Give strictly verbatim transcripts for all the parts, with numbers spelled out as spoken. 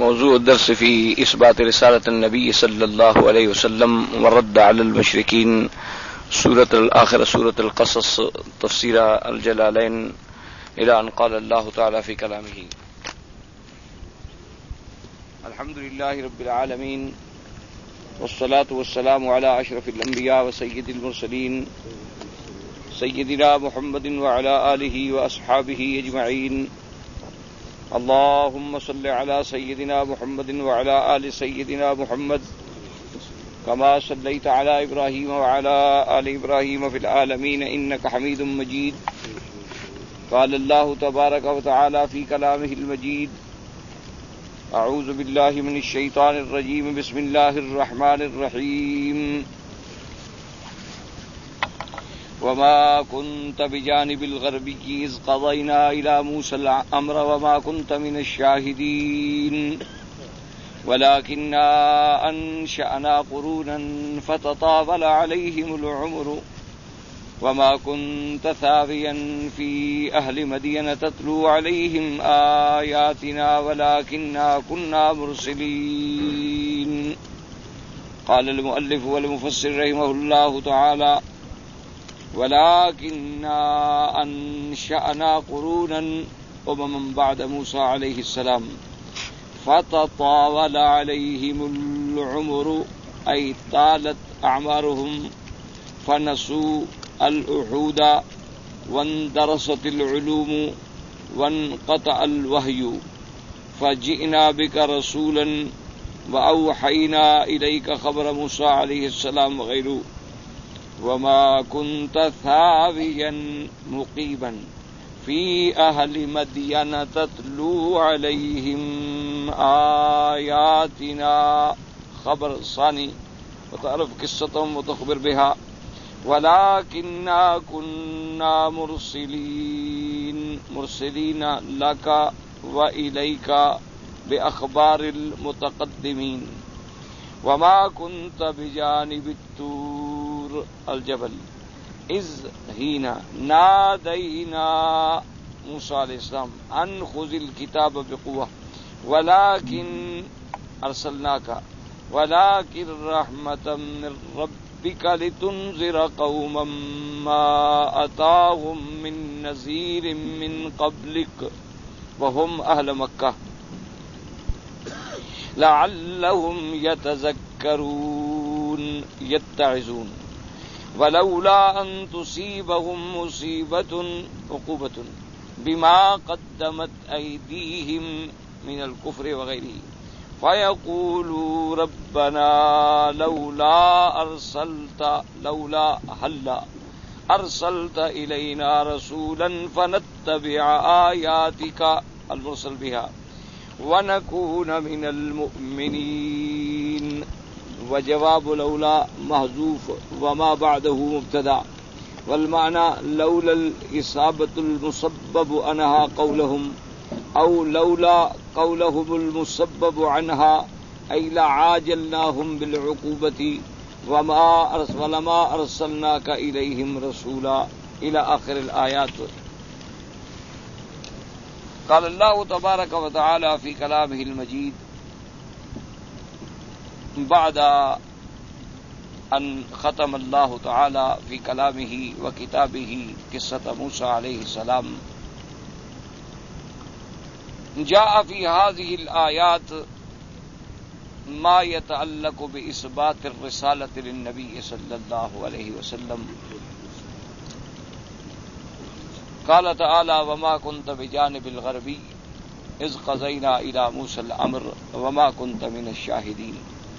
موضوع الدرس في إثبات رسالة النبي صلى الله عليه وسلم والرد على المشركين، سورة الآخرة سورة القصص، تفسير الجلالين، إلى أن قال الله تعالى في كلامه: الحمد لله رب العالمين، والصلاة والسلام على أشرف الأنبياء وسيد المرسلين سيدنا محمد وعلى آله وأصحابه أجمعين. اللهم صل على سيدنا محمد وعلى آل سيدنا محمد كما صليت على إبراهيم وعلى آل إبراهيم في العالمين إنك حميد مجيد. قال الله تبارك وتعالى في كلامه المجيد: أعوذ بالله من الشيطان الرجيم، بسم الله الرحمن الرحيم. وما كنت بجانب الغربي إذ قضينا إلى موسى الأمر وما كنت من الشاهدين ولكننا أنشأنا قرونا فتطاول عليهم العمر وما كنت ثاويا في أهل مدين تتلو عليهم آياتنا ولكننا كنا مرسلين. قال المؤلف والمفسر رحمه الله تعالى: ولكننا أنشأنا قرونا أمما بعد موسى عليه السلام فتطاول عليهم العمر، أي طالت أعمارهم فنسوا العهود واندرست العلوم وانقطع الوحي، فجئنا بك رسولا وأوحينا إليك خبر موسى عليه السلام وغيره. وما كنت ثاويا مقيما في أهل مدين تتلو عليهم آياتنا، خبر ثاني، وتعرف قصتهم وتخبر بها. ولكننا كنا مرسلين مرسلين لك وإليك بأخبار المتقدمين. وما كنت بجانب الطور الجبل إذ حين نادينا موسى عليه السلام أن خذ الكتاب بقوة ولكن أرسلناك ولكن رحمة من ربك لتنذر قوما ما أتاهم من نذير من قبلك وهم أهل مكة لعلهم يتذكرون يتعظون ولولا أن تصيبهم مصيبة عقوبة بما قدمت أيديهم من الكفر وغيره فيقولوا ربنا لولا أرسلت لولا هلا أرسلت إلينا رسولا فنتبع آياتك المرسل بها ونكون من المؤمنين. وجواب لولا محذوف وما بعده مبتدا، والمعنى لولا الإصابة المسبب عنها قولهم أو لولا قولهم المسبب عنها أي لعاجلناهم بالعقوبة وما ولما أرسلناك إليهم رسولا إلى آخر الآيات. قال الله تبارك وتعالى في كلامه المجيد بعد أن ختم الله تعالى في كلامه وكتابه قصة موسى عليه السلام: جاء في هذه الآيات ما يتعلق بإثبات الرسالة للنبي صلى الله عليه وسلم. قال تعالى: وما كنت بجانب الغربي إذ قضينا إلى موسى الأمر وما كنت من الشاهدين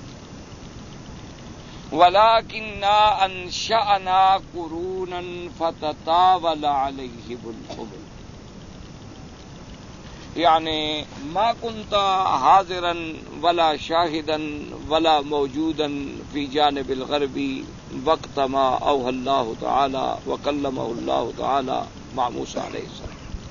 ولكننا أنشأنا قرونا فتطاول عليهم العمر، يعني ما كنت حاضرا ولا شاهدا ولا موجودا في جانب الغربي وقت ما أوحى الله تعالى وكلمه الله تعالى مع موسى عليه السلام.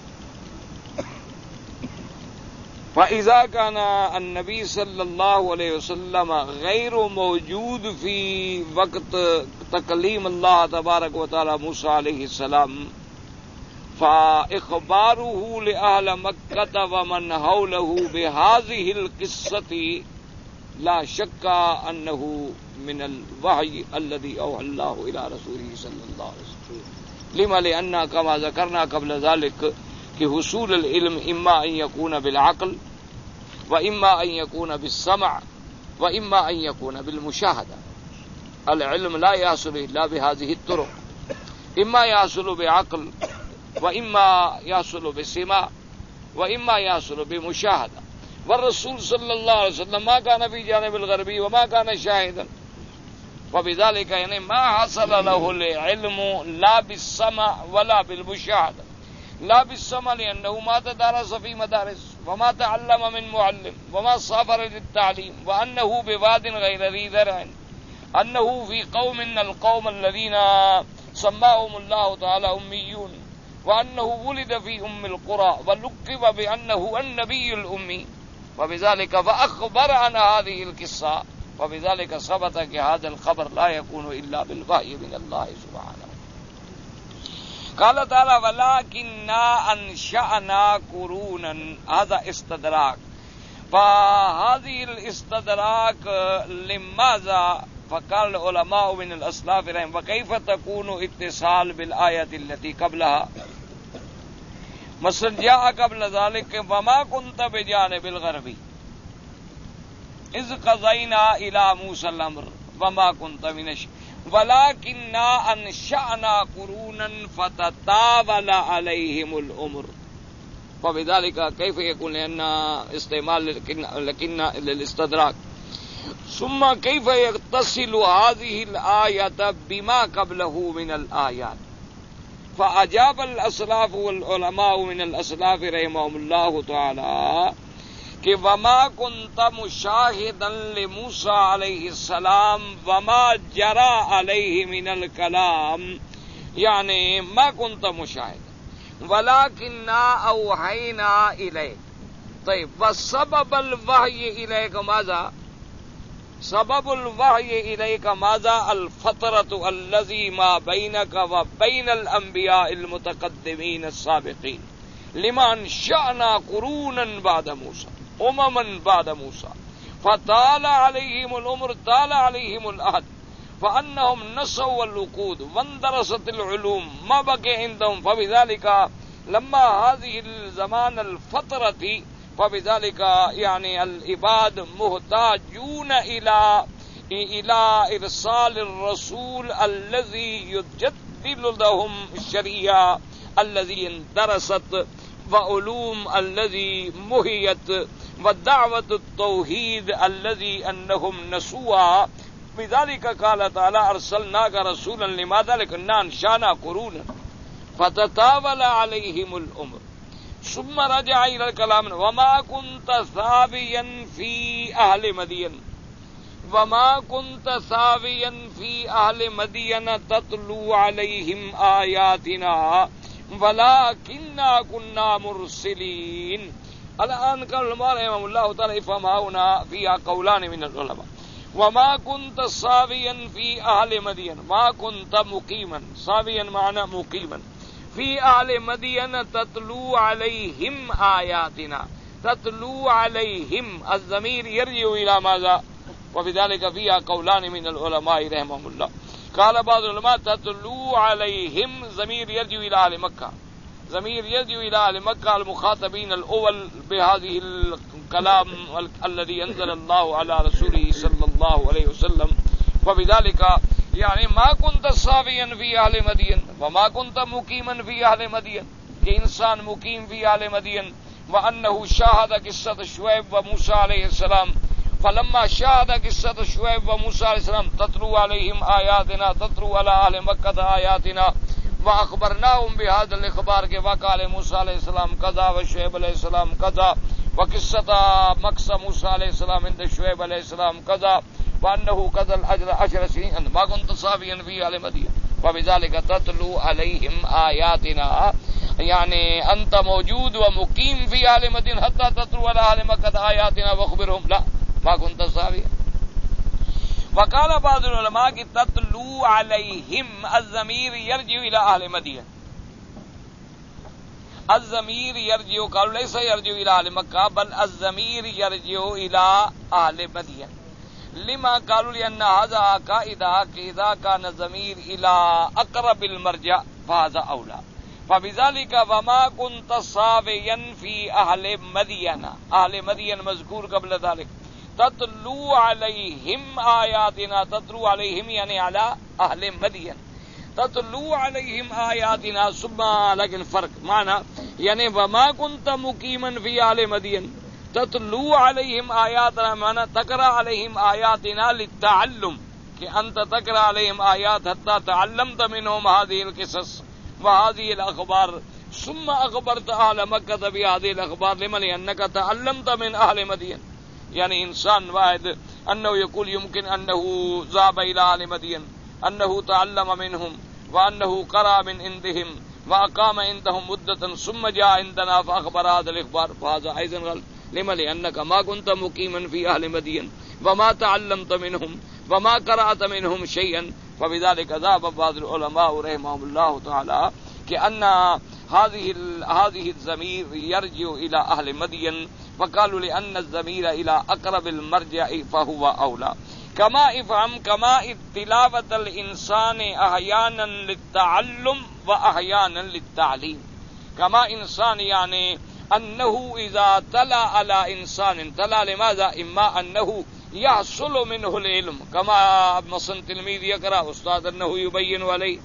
فإذا كان النبي صلى الله عليه وسلم غير موجود في وقت تكليم الله تبارك وتعالى موسى عليه السلام فإخباره لأهل مكة ومن حوله بهذه القصة لا شك أنه من الوحي الذي أوحى الله إلى رسوله صلى الله عليه وسلم. لما لأن كما ذكرنا قبل ذلك کہ حصول العلم اما ان يكون بالعقل واما ان يكون بالسمع واما ان يكون بالمشاهدة. العلم لا يحصل الا بهذه الطرق، اما يحصل بعقل واما يحصل بسمع واما يحصل بمشاهدة. والرسول صلی اللہ علیہ وسلم ما كان في جانب الغربي وما كان شاهدا، وبذلك يعني ما حصل له العلم لا بالسمع ولا بالمشاهدة. لا بالسمع لأنه ما تدارس في مدارس وما تعلم من معلم وما سافر للتعليم، وأنه بواد غير ذي ذرع، أنه في قوم من القوم الذين سماهم الله تعالى أميون، وأنه ولد في أم القرى ولقب بأنه النبي الأمي، وبذلك فأخبر عن هذه القصة، وبذلك ثبت کہ هذا الخبر لا يكون إلا بالوحي من الله سبحانه. قال تعالى ولكننا أنشأنا قرونا، هذا استدراك. فهذه الاستدراك لماذا؟ فقال العلماء من الأسلاف رحمهم وكيف تكون اتصال بالآية التي قبلها؟ مثلا جاء قبل ذلك وما كنت بجانب الغربي إذ قضينا إلى موسى الأمر وما كنت من الشيء ولكننا أنشأنا قرونا فتطاول عليهم الأمر. فبذلك كيف يكون لأن استعمال لكن للاستدراك. ثم كيف يتصل هذه الآية بما قبله من الآيات؟ فأجاب الأسلاف والعلماء من الأسلاف رحمهم الله تعالى کہ وما كنت مشاہدا لموسى علیہ السلام وما جرى علیہ من الکلام، یعنی ما كنت مشاہدا ولكننا اوحینا الیک. طيب وسبب الوحی الیک ماذا؟ سبب الوحی الیک ماذا؟ الفترة الذي ما بينك وبين الانبیاء المتقدمین السابقین. لما انشأنا قرونا بعد موسى امما بعد موسى فطال عليهم العمر طال عليهم العهد فانهم نسوا الوقود واندرست العلوم ما بقي عندهم. فبذلك لما هذه الزمان الفترة فبذلك يعني العباد محتاجون الى الى ارسال الرسول الذي يجدد لهم الشريعة الذي اندرست وعلوم الذي مهيت ودعوة التوحيد الذي أنهم نسوها. بذلك قال تعالى أرسلناك رسولا لماذا؟ لكنا أنشأنا قرونا فتطاول عليهم الأمر. ثم رجع إلى الكلام وما كنت ثاويا في أهل مدين وما كنت ثاويا في أهل مدين تتلو عليهم آياتنا ولكننا كنا مرسلين. الآن قال العلماء رحمهم الله تعالى افهم هنا فيها قولان من العلماء. وما كنت صابيا في أهل مدين، ما كنت مقيما، صابيا معنى مقيما، في أهل مدين تتلو عليهم آياتنا. تتلو عليهم الضمير يرجع إلى ماذا؟ وبذلك فيها قولان من العلماء رحمهم الله. قال بعض العلماء تتلو عليهم ضمير يرجع إلى أهل مكة، ضمير يرجع إلى أهل مكة المخاطبين الأول بهذه الكلام الذي أنزل الله على رسوله صلى الله عليه وسلم. وبذلك يعني ما كنت صافيا في أهل مدين وما كنت مقيما في أهل مدين، کہ انسان مقیم في أهل مدين. وأنه شاهد قصة شعيب وموسى عليه السلام، فلما شاهد قصة شعيب وموسى عليه السلام تتلو عليهم آياتنا تتلو على أهل مكة آياتنا وأخبرناهم بهذا الإخبار کہ وقال موسى عليه السلام كذا وشعيب عليه السلام كذا وقصة مكث موسى عليه السلام عند شعيب عليه السلام كذا وأنه كذا الأجر عشر سنين ما كنت صافيا في أهل مدين. وبذلك تتلو عليهم آياتنا، يعني أنت موجود ومقيم في أهل مدين حتى تتلو على أهل مكة آياتنا واخبرهم، لا ما كنت صافيا. وقال بعض العلماء کہ تتلو علیہم الضمیر یرجع الى اہل مدین. الضمیر یرجع قالوا ليس يرجع الى اهل مکہ بل الضمیر یرجع الى اهل مدین لما قالوا لان هذا قاعده اذا كان الضمیر الى اقرب المرجع فهذا اولى فبذلك وما كنت صابيا في اهل مدين اهل مدين مذکور قبل ذلك تتلو عليهم آیاتنا تتلو عليهم یعنی على اهل مدين تتلو عليهم آیاتنا ثم لیکن فرق معنی یعنی وما كنت مقیما في اهل مدين تتلو عليهم آیاتنا معنی تقرأ عليهم آیاتنا للتعلم کہ انت تقرأ عليهم آیات حتى تعلمت منهم هذه القصص وهذه الأخبار ثم أخبرت أهل مكة بهذه الأخبار لمن لأنك تعلمت من أهل مدين يعني إنسان واحد أنه يقول يمكن أنه ذهب إلى أهل مدين أنه تعلم منهم وأنه قرأ من عندهم وأقام عندهم مدة ثم جاء عندنا فأخبر هذا الإخبار فهذا أيضا غلط لما لأنك ما كنت مقيما في أهل مدين وما تعلمت منهم وما قرأت منهم شيئا فبذلك ذهب بعض العلماء رحمهم الله تعالى كأن هذه هذه الضمير يرجع إلى أهل مدين فقالوا لأن الضمير إلى أقرب المرجع فهو أولى كما افهم كما تلاوة الإنسان أحيانا للتعلم وأحيانا للتعليم كما إنسان يعني أنه إذا تلا على إنسان تلا لماذا إما أنه يحصل منه العلم كما مثلا تلميذ يقرأ أستاذ أنه يبين عليه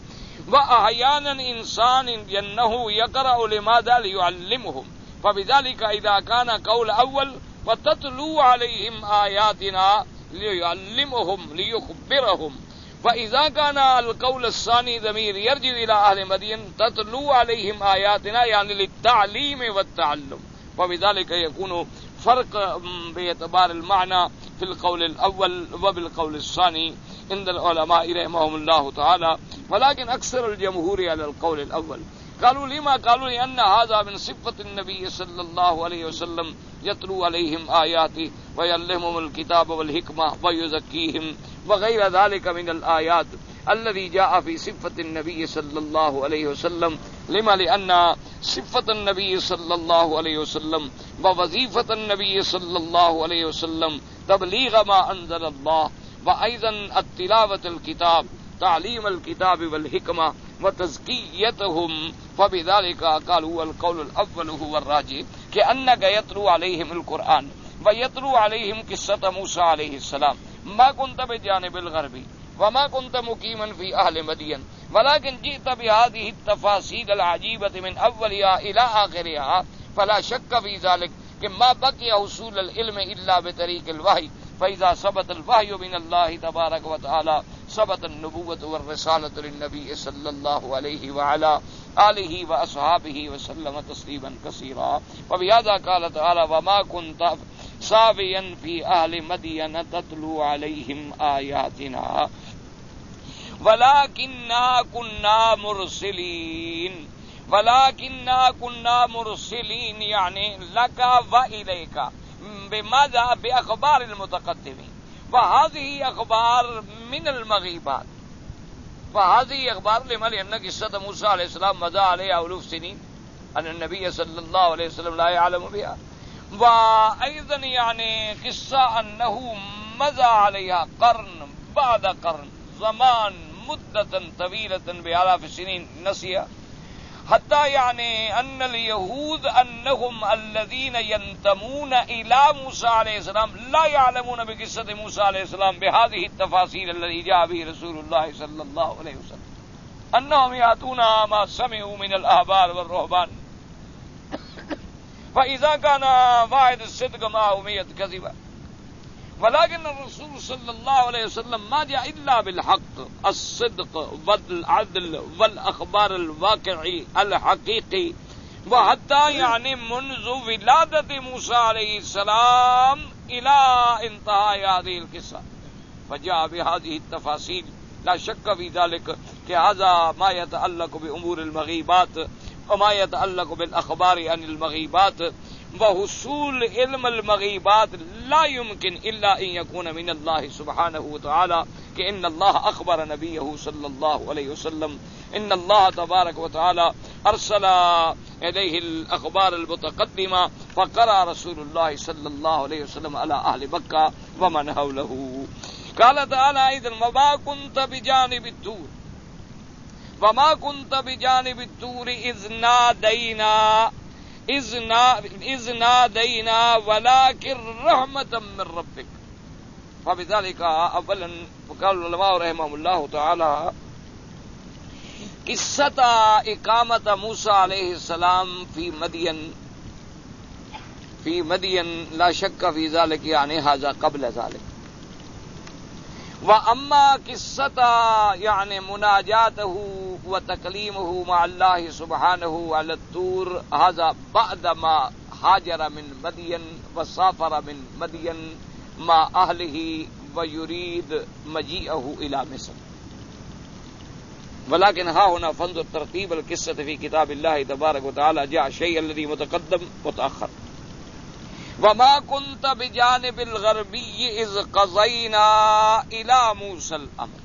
وأحيانا إنسان أنه يقرأ لماذا ليعلمهم فبذلك إذا كان قول أول وتتلو عليهم آياتنا ليعلمهم ليخبرهم فإذا كان القول الثاني ضمير يرجع إلى أهل مدين تتلو عليهم آياتنا يعني للتعليم والتعلم وبذلك يكون فرق باعتبار المعنى في القول الأول وبالقول الثاني عند العلماء رحمهم الله تعالى ولكن أكثر الجمهور على القول الأول قالوا لما قالوا لأن هذا من صفة النبي صلى الله عليه وسلم يتلو عليهم آياته ويعلمهم الكتاب والحكمة ويزكيهم وغير ذلك من الآيات الذي جاء في صفة النبي صلى الله عليه وسلم لما لأن صفة النبي صلى الله عليه وسلم ووظيفة النبي صلى الله عليه وسلم تبليغ ما أنزل الله وأيضا التلاوة الكتاب تعليم الكتاب والحكمة وتزكيتهم فبذلك قالوا هو القول الأول هو الراجح كأنك يتلو عليهم القرآن ويتلو عليهم قصة موسى عليه السلام ما كنت بجانب الغربي وما كنت مقيما في أهل مدين ولكن جئت بهذه التفاصيل العجيبة من أولها إلى آخرها فلا شك في ذلك ما بقي حصول العلم إلا بطريق الوحي فإذا ثبت الوحي من الله تبارك وتعالى ثبت النبوة والرسالة للنبي صلى الله عليه وعلى آله وأصحابه وسلم تسليما كثيرا وبهذا قال تعالى وما كنت ساويا في أهل مدين تتلو عليهم آياتنا ولكننا كنا مرسلين ولكننا كنا مرسلين يعني لك وإليك بماذا بأخبار المتقدمين وهذه أخبار من المغيبات وهذه أخبار لما لأن قصة موسى عليه السلام مضى عليها ألوف سنين أن النبي صلى الله عليه وسلم لا يعلم بها وأيضا يعني قصة أنه مضى عليها قرن بعد قرن زمان مدة طويلة بآلاف السنين نسيها حتى يعني أن اليهود أنهم الذين ينتمون إلى موسى عليه السلام لا يعلمون بقصة موسى عليه السلام بهذه التفاصيل التي جاء به رسول الله صلى الله عليه وسلم أنهم يأتون ما سمعوا من الأحبار والرهبان فإذا كان واحد الصدق معه مية كذبة ولكن الرسول صلى الله عليه وسلم ما جاء إلا بالحق الصدق والعدل والأخبار الواقعي الحقيقي وحتى يعني منذ ولادة موسى عليه السلام إلى انتهاء هذه القصة فجاء بهذه التفاصيل لا شك في ذلك كهذا ما يتعلق بأمور المغيبات وما يتعلق بالأخبار عن المغيبات وحصول علم المغيبات لا يمكن إلا أن يكون من الله سبحانه وتعالى كأن الله أخبر نبيه صلى الله عليه وسلم إن الله تبارك وتعالى أرسل إليه الأخبار المتقدمة فقرأ رسول الله صلى الله عليه وسلم على أهل مكة ومن حوله. قال تعالى أيضا وما كنت بجانب الطور وما كنت بجانب الطور إذ نادينا إذ نادينا ولكن رحمة من ربك. فبذلك اولا قال العلماء رحمهم الله تعالى قصة إقامة موسى عليه السلام في مدين في مدين لا شك في ذلك يعني هذا قبل ذلك. وأما قصة يعني مناجاته وتكليمه مع الله سبحانه على الطور هذا بعدما هاجر من مدين وسافر من مدين مع أهله ويريد مجيئه إلى مصر. ولكن ها هنا فانظر ترتيب القصة في كتاب الله تبارك وتعالى جاء الشيء الذي متقدم متأخر. وما كنت بجانب الغربي إذ قضينا إلى موسى الأمر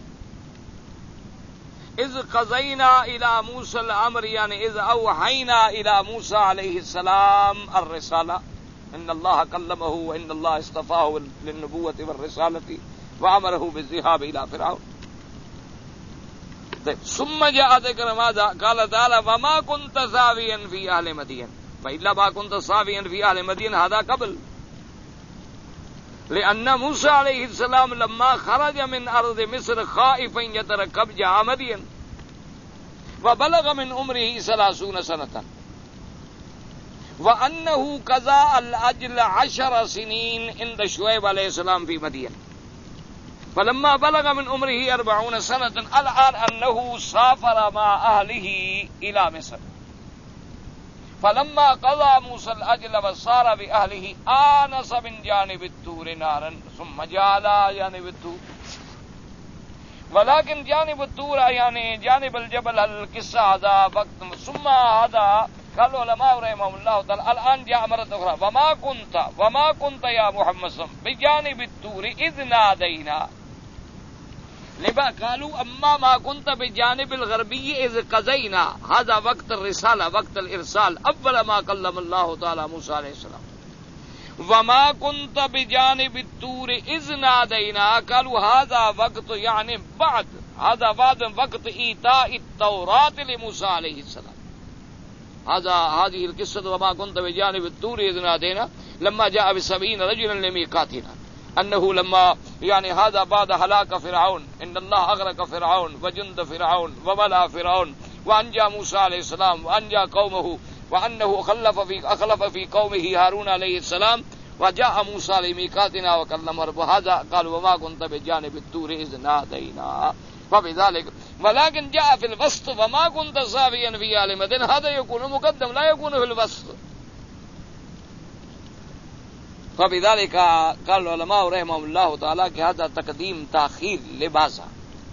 إذ قضينا إلى موسى الأمر يعني إذ أوحينا إلى موسى عليه السلام الرسالة إن الله كلمه وإن الله اصطفاه للنبوة والرسالة وأمره بالذهاب إلى فرعون. ثم جاء ذكر ماذا قال تعالى وما كنت ساويا في أهل مدين فإلا ما كنت ساويا في أهل مدين هذا قبل. لأن موسى عليه السلام لما خرج من أرض مصر خائفا يترقب جاء مدين وبلغ من عمره ثلاثون سنة وأنه قضى الأجل عشر سنين عند شعيب عليه السلام في مدين فلما بلغ من عمره أربعون سنة الآن أنه سافر مع أهله إلى مصر. فلما قضى موسى الأجل وصار بأهله آنس من جانب الطور نارا ثم جاء على جانب الطور. ولكن جانب الطور يعني جانب الجبل القصة هذا وقت ثم هذا قال العلماء رحمهم الله تعالى الآن جاء مرة أخرى وما كنت وما كنت يا محمد صلى الله عليه وسلم بجانب الطور إذ نادينا لبا قالوا أما ما كنت بجانب الغربي إذ قضينا هذا وقت الرسالة وقت الإرسال أول ما كلم الله تعالى موسى عليه السلام. وما كنت بجانب الطور إذ نادينا قالوا هذا وقت يعني بعد هذا بعد وقت إيتاء التوراة لموسى عليه السلام. هذا هذه القصة وما كنت بجانب الطور إذ نادينا لما جاء بسبعين رجلا لميقاتنا أنه لما يعني هذا بعد هلاك فرعون إن الله أغرق فرعون وجند فرعون وملأ فرعون وأنجى موسى عليه السلام وأنجى قومه وأنه خلف في أخلف في قومه هارون عليه السلام وجاء موسى لميقاتنا وكلمه ربه. هذا قال وما كنت بجانب الطور إذ نادينا فبذلك. ولكن جاء في الوسط وما كنت ساويا في أهل مدين هذا يكون مقدم لا يكون في الوسط. فبذلك قال العلماء رحمهم الله تعالى کہ هذا تقديم تأخير لباسا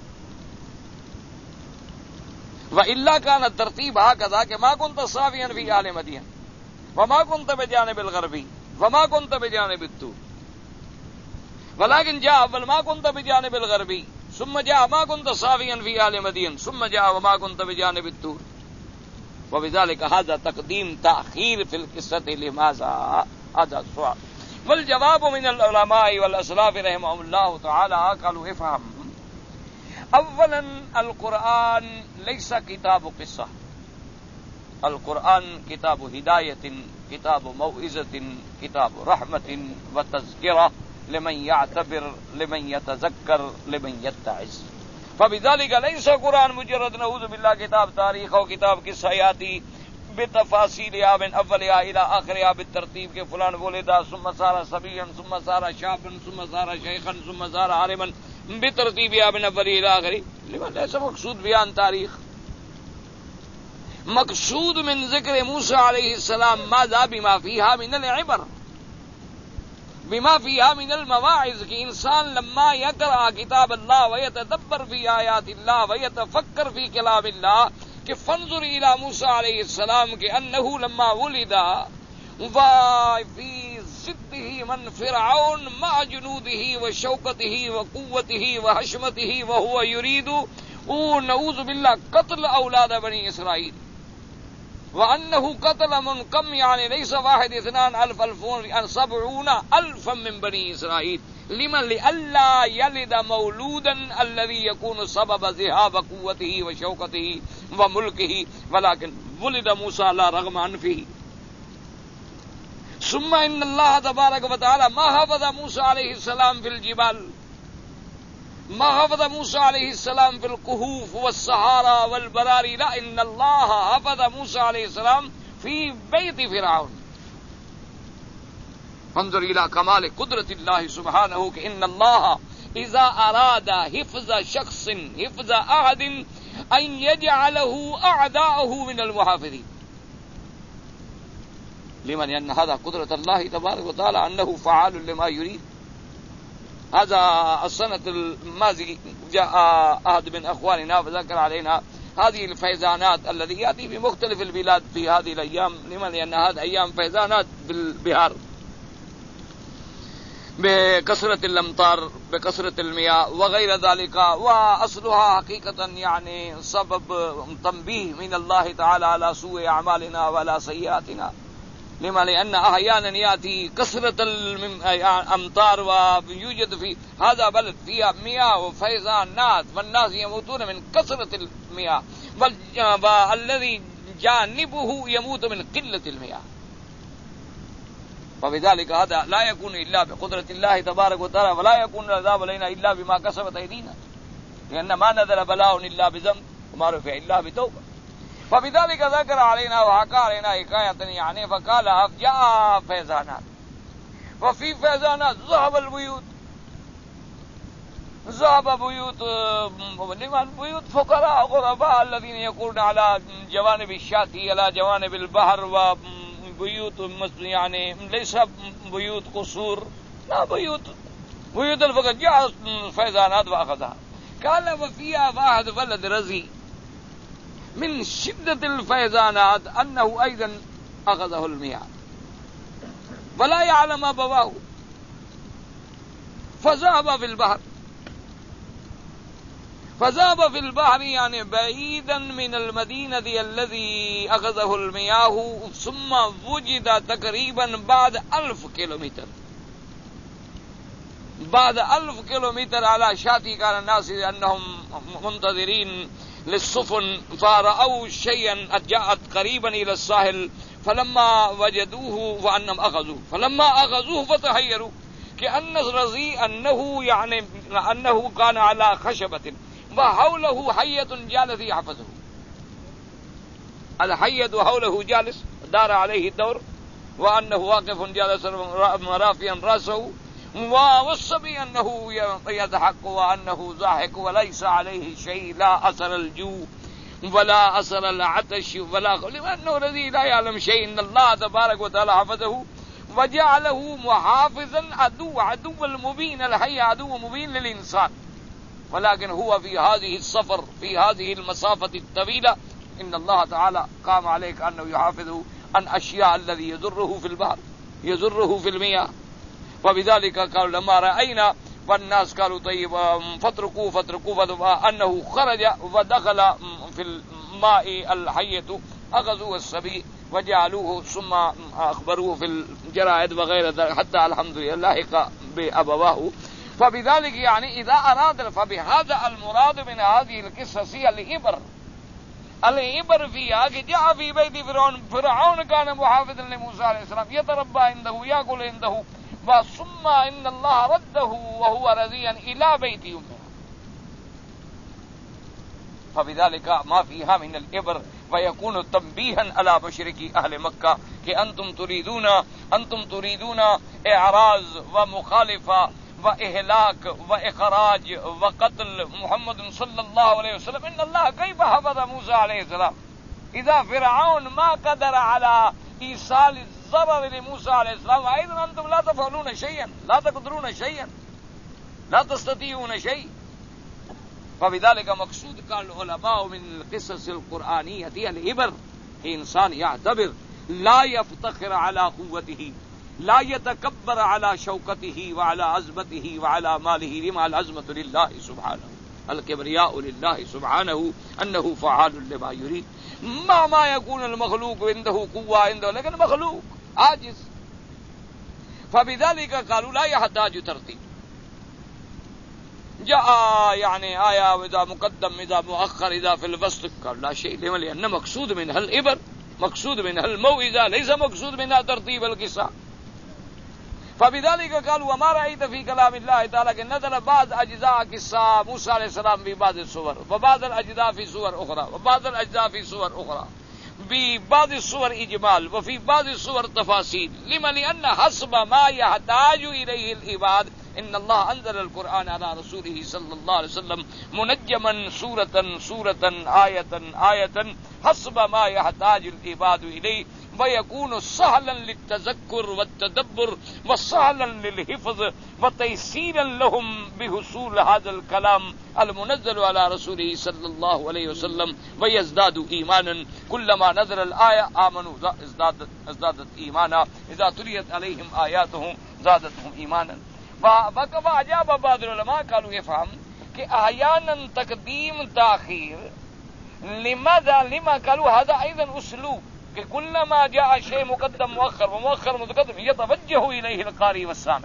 وإلا كان الترتيب هكذا کہ ما كنت ساويا في أهل مدين وما كنت بجانب الغربي وما كنت بجانب الطور. ولكن جاء أول ما كنت بجانب الغربي ثم جاء ما كنت ساويا في أهل مدين ثم جاء وما كنت بجانب الطور. وبذلك هذا تقديم تأخير في القصة لماذا هذا السؤال. والجواب من العلماء والأسلاف رحمهم الله تعالى قالوا افهم اولا القرآن ليس كتاب قصة القرآن كتاب هداية كتاب موعظة كتاب رحمة وتذكرة لمن يعتبر لمن يتذكر لمن يتعظ. فبذلك ليس قرآن مجرد نعوذ بالله كتاب تاریخ اور کتاب قصہ آیاتی بتفاصيلها من أولها إلى آخرها بالترتيب کہ فلان ولد ثم صار صبيا ثم صار شابا ثم صار شيخا ثم صار عالما بترتيبها من أولها إلى آخره. لمن ليس مقصود بیان تاریخ. مقصود من ذکر موسى عليه السلام ماذا بما فيها من العبر بما فيها من المواعظ کہ انسان لما يقرأ كتاب الله ويتدبر في آيات الله ويتفكر في كلام الله کہ فانظر الى موسى عليه السلام کہ انه لما ولد وفي ضده من فرعون مع جنوده وشوكته وقوته وحشمته وهو يريد نعوذ بالله قتل اولاد بني اسرائيل. وأنه قتل من كم يعني ليس واحد اثنان ألف ألفون سبعون ألفا من بني إسرائيل لمن لئلا يلد مولودا الذي يكون سبب ذهاب قوته وشوكته وملكه ولكن ولد موسى لا رغم أنفه. ثم إن الله تبارك وتعالى ما حفظ موسى عليه السلام في الجبال، ما حفظ موسى عليه السلام في الكهوف والصحارى والبراري، لا، إن الله حفظ موسى عليه السلام في بيت فرعون. انظر إلى كمال قدرة الله سبحانه إن الله إذا أراد حفظ شخص حفظ أحد أن يجعله أعداءه من المحافظين. لمن أن هذا قدرة الله تبارك وتعالى أنه فعال لما يريد. هذا السنة الماضية جاء أحد من أخواننا فذكر علينا هذه الفيضانات التي يأتي في مختلف البلاد في هذه الأيام، لمن أن هذه أيام فيضانات بالبحار بكثرة الأمطار بكثرة المياه وغير ذلك، وأصلها حقيقة يعني سبب تنبيه من الله تعالى على سوء أعمالنا وعلى سيئاتنا. لما لأن أحيانا يأتي كثرة الأمطار ويوجد في هذا بلد فيها مياه وفيضانات والناس يموتون من كثرة المياه، بل الذي جانبه يموت من قلة المياه. فبذلك هذا لا يكون إلا بقدرة الله تبارك وتعالى، ولا يكون العذاب علينا إلا بما كسبت أيدينا، لأن ما نزل بلاء إلا بذنب وما رفع إلا بتوبة. فبذلك ذكر علينا وحكى علينا حكاية يعني فقال جاء فيضانات، وفي فيضانات ذهب البيوت، ذهب بيوت لمن بيوت فقراء غرباء الذين يكونون على جوانب الشاطئ على جوانب البحر، وبيوت يعني ليس بيوت قصور، لا، بيوت بيوت الفقر. جاء فيضانات وأخذها. قال وفيها واحد ولد رزي من شدة الفيضانات أنه أيضا أخذه المياه ولا يعلم أبواه، فذهب في البحر فذهب في البحر يعني بعيدا من المدينة الذي أخذه المياه، ثم وجد تقريبا بعد ألف كيلومتر بعد ألف كيلومتر على شاطئ. كان الناس أنهم منتظرين للسفن فرأوا شيئا جاءت قريبا إلى الساحل، فلما وجدوه وأنهم أخذوه فلما أخذوه فتحيروا كأن رزي أنه يعني أنه كان على خشبة وحوله حية جالس يحفظه. الحية حوله جالس دار عليه الدور، وأنه واقف جالس رافعا رأسه، والصبي أنه يضحك وأنه ضاحك وليس عليه شيء، لا أثر الجوع ولا أثر العطش ولا، لأنه الذي لا يعلم شيء إن الله تبارك وتعالى حفظه وجعله محافظا عدو عدو المبين. الحي عدو مبين للإنسان، ولكن هو في هذه السفر في هذه المسافة الطويلة إن الله تعالى قام عليك أنه يحافظه عن أشياء الذي يضره في البحر يضره في المياه. وبذلك قالوا لما رأينا والناس قالوا طيب فاتركوه فاتركوه أنه خرج ودخل في الماء الحية، أخذوا الصبي وجعلوه ثم أخبروه في الجرائد وغير ذلك حتى الحمد لله لحق بأبواه. فبذلك يعني إذا أراد، فبهذا المراد من هذه القصص هي العبر العبر فيها. جاء في بيت فرعون، فرعون كان محافظا لموسى عليه السلام يتربى عنده يأكل عنده، ثم إن الله رده وهو رضيا إلى بيت أمه. فبذلك ما فيها من العبر ويكون تنبيها على مشركي أهل مكة كأنتم تريدون أنتم تريدون إعراض ومخالفة وإهلاك وإخراج وقتل محمد صلى الله عليه وسلم. إن الله كيف حفظ موسى عليه السلام إذا فرعون ما قدر على إيصال الضرر لموسى عليه السلام، أيضا أنتم لا تفعلون شيئا، لا تقدرون شيئا، لا تستطيعون شيء. فبذلك مقصود قال العلماء من القصص القرآنية العبر، إنسان يعتبر لا يفتخر على قوته، لا يتكبر على شوكته وعلى عزمته وعلى ماله، لما العزمة لله سبحانه. الكبرياء لله سبحانه أنه فعال لما يريد. ما ما يكون المخلوق عنده قوة عنده، لیکن مخلوق عاجز. فبذلك قالوا لا يحتاج ترتيب. جاء يعني آية إذا مقدم إذا مؤخر إذا في الوسط، قال لا شيء، لأن مقصود منها العبر، مقصود منها الموعظة، ليس مقصود منها ترتيب القصة. فبذلك قالوا وما رأيت في كلام الله تعالى کہ نزل بعض اجزاء قصة موسى علیہ السلام في بعض الصور وبعض الاجزاء في صور اخرى وبعض الاجزاء في صور اخرى ببعض الصور اجمال وفي بعض الصور تفاصيل. لما؟ لأن حسب ما يحتاج إليه العباد. ان الله انزل القرآن على رسوله صلى الله عليه وسلم منجما سورة سورة آية آية حسب ما يحتاج العباد إليه، ويكون سهلا للتذكر والتدبر وسهلا للحفظ وتيسيرا لهم بحصول هذا الكلام المنزل على رسوله صلى الله عليه وسلم، ويزداد إيمانا. كلما نزل الآية آمنوا ازدادت ازدادت إيمانا، إذا تليت عليهم آياته زادتهم إيمانا. وقوا عجاب بعض العلماء قالوا يفهم کہ احيانا تقدیم تاخیر. لماذا؟ لما قالوا هذا ايضا اسلوب کہ كلما جاء شيء مقدم مؤخر ومؤخر متقدم يتوجه اليه القارئ والسامع،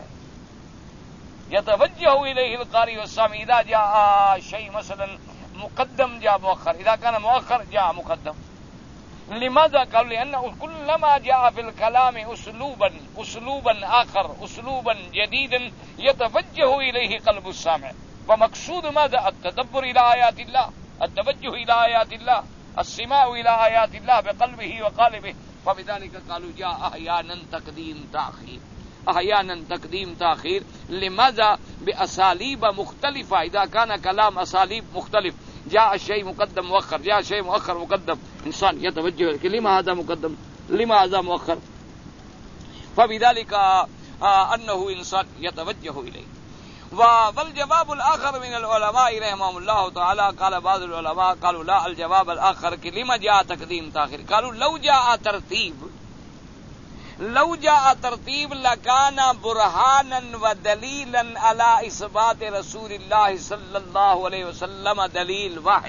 يتوجه اليه القارئ والسامع. اذا جاء شيء مثلا مقدم جاء مؤخر، اذا كان مؤخر جاء مقدم. لماذا؟ قالوا لأنه كلما جاء في الكلام أسلوبا أسلوبا آخر أسلوبا جديدا يتوجه إليه قلب السامع. ومقصود ماذا؟ التدبر إلى آيات الله، التوجه إلى آيات الله، السماع إلى آيات الله بقلبه وقالبه. فبذلك قالوا جاء أحيانا تقديم تأخير، أحيانا تقديم تأخير. لماذا؟ بأساليب مختلفة. إذا كان كلام أساليب مختلف، جاء شيء مقدم مؤخر، جاء شيء مؤخر مقدم، انسان يتوجه کہ لما هذا مقدم لما هذا مؤخر. فبذلك انه انسان يتوجه اليه. والجواب الاخر من العلماء رحمهم الله تعالى قال بعض العلماء قالوا لا، الجواب الاخر کہ لما جاء تقديم تاخير، قالوا لو جاء ترتيب لو جاء ترتيب لكان برهانا ودليلا على اثبات رسول الله صلى الله عليه وسلم دليل واحد.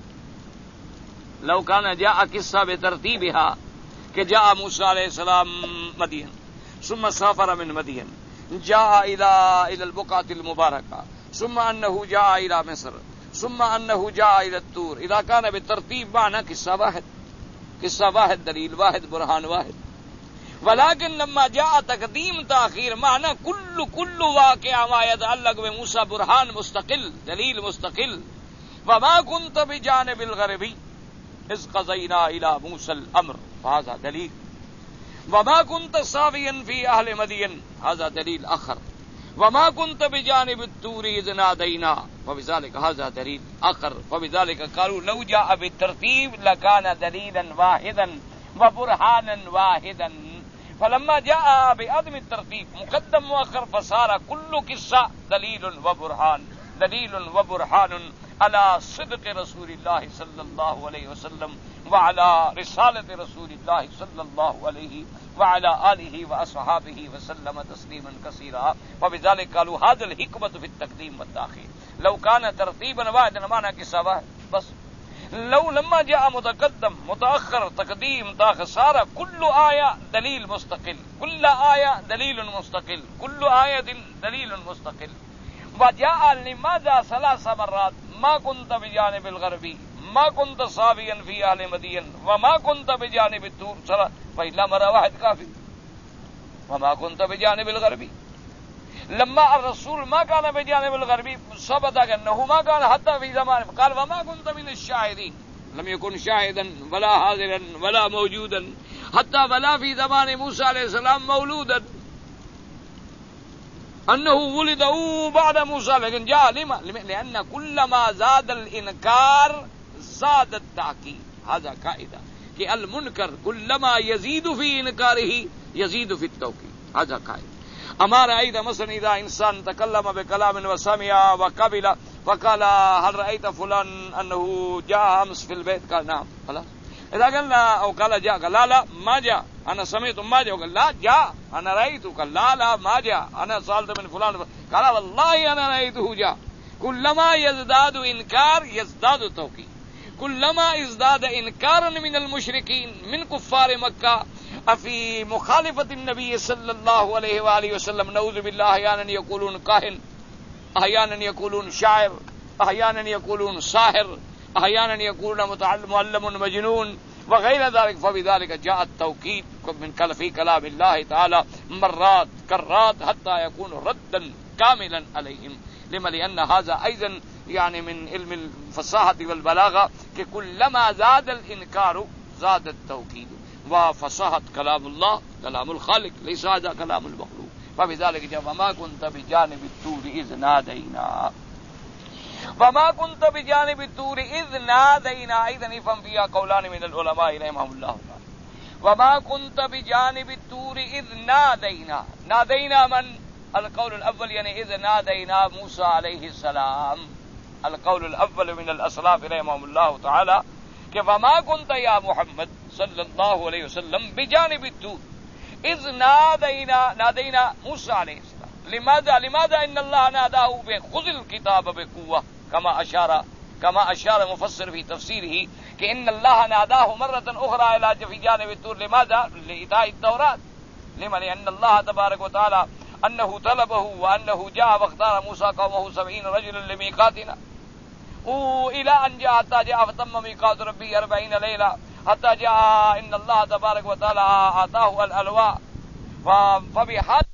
لو كان جاء قصة بترتيبها کہ جاء موسى عليه السلام مدين ثم سافر من مدين جاء الى الى البقعة المباركة ثم انه جاء الى مصر ثم انه جاء الى الطور. اذا كان بالترتيب معنى قصة واحد، قصة واحد، دليل واحد، برهان واحد. ولكن لما جاء تقديم تاخير معنى كل كل واقع ما يتعلق بموسى برهان مستقل، دليل مستقل. وما كنت بجانب الغربي إذ قضينا إلى موسى الأمر فهذا دليل. وما كنت ساويا في أهل مدين هذا دليل آخر. وما كنت بجانب الطور إذ نادينا فبذلك هذا دليل آخر. فبذلك قالوا لو جاء بالترتيب لكان دليلا واحدا وبرهانا واحدا. فلما جاء بعدم الترتيب مقدم مؤخر فصار كل قصة دليل وبرهان، دليل وبرهان على صدق رسول الله صلى الله عليه وسلم وعلى رسالة رسول الله صلى الله عليه وعلى آله وأصحابه وسلم تسليما كثيرا. وبذلك قالوا هذا الحكمة في التقديم والتأخير. لو كان ترتيبا واحدا معنى قصة واحد بس. لو لما جاء متقدم متأخر تقديم تأخير صار كل آية دليل مستقل، كل آية دليل مستقل، كل آية دليل مستقل. وجاء لماذا ثلاث مرات ما كنت بجانب الغربي ما كنت صافيا في أهل مدين وما كنت بجانب الطور، فإلا مرة واحد كافي. وما كنت بجانب الغربي لما الرسول ما كان بجانب الغربي ثبت أنه ما كان حتى في زمان، قال وما كنت من الشاهدين، لم يكن شاهدا ولا حاضرا ولا موجودا حتى ولا في زمان موسى عليه السلام مولودا أنه ولد بعد موسى. لكن جاء لما؟ لأن كلما زاد الإنكار زاد التأكيد. هذا قاعدة کہ المنکر كلما يزيد في إنكاره يزيد في التوكيد. هذا قاعدة. أما رأيت مثلا إذا إنسان تكلم بكلام وسمع وقبل وقال هل رأيت فلان أنه جاء أمس في البيت؟ قال نعم، خلاص. إذا قال أو قال جاء، قال لا لا ما جاء، أنا سمعت ما جاء، قال لا جاء أنا رأيته، قال لا لا ما جاء، أنا سألت من فلان، قال والله أنا رأيته جاء. كلما يزداد إنكار يزداد توقيت. كلما ازداد إنكارا من المشركين من كفار مكة في مخالفة النبي صلى الله عليه وآله وسلم نعوذ بالله أحيانا يقولون كاهن، أحيانا يقولون شاعر، أحيانا يقولون ساحر، أحيانا يقولون معلم مجنون وغير ذلك، فبذلك جاء التوكيد من في كلام الله تعالى مرات كرات حتى يكون ردا كاملا عليهم. لما لأن هذا أيضا يعني من علم الفصاحة والبلاغة کہ كلما زاد الإنكار زاد التوكيد، وفصاحة كلام الله كلام الخالق ليس هذا كلام المخلوق. فبذلك جاء وما كنت بجانب الطور إذ نادينا، وما كنت بجانب الطور إذ نادينا. أيضا يفهم فيها قولان من العلماء رحمهم الله تعالى. وما كنت بجانب الطور إذ نادينا. نادينا من؟ القول الأول يعني إذ نادينا موسى عليه السلام. القول الأول من الأسلاف رحمهم الله تعالى کہ وما كنت يا محمد صلى الله عليه وسلم بجانب الطور إذ نادينا نادينا موسى عليه السلام. لماذا؟ لماذا إن الله ناداه بخذ الكتاب بقوة كما أشار كما أشار مفسر في تفسيره کہ ان الله ناداه مرة أخرى إلى في جانب الطور. لماذا؟ لإيتاء التوراة. لما؟ لأن الله تبارك وتعالى أنه طلبه وأنه جاء واختار موسى قومه سبعين رجلا لميقاتنا إلى أن جاء حتى جاء فتم ميقات ربي أربعين ليلة حتى جاء إن الله تبارك وتعالى آتاه الألواح. فبحال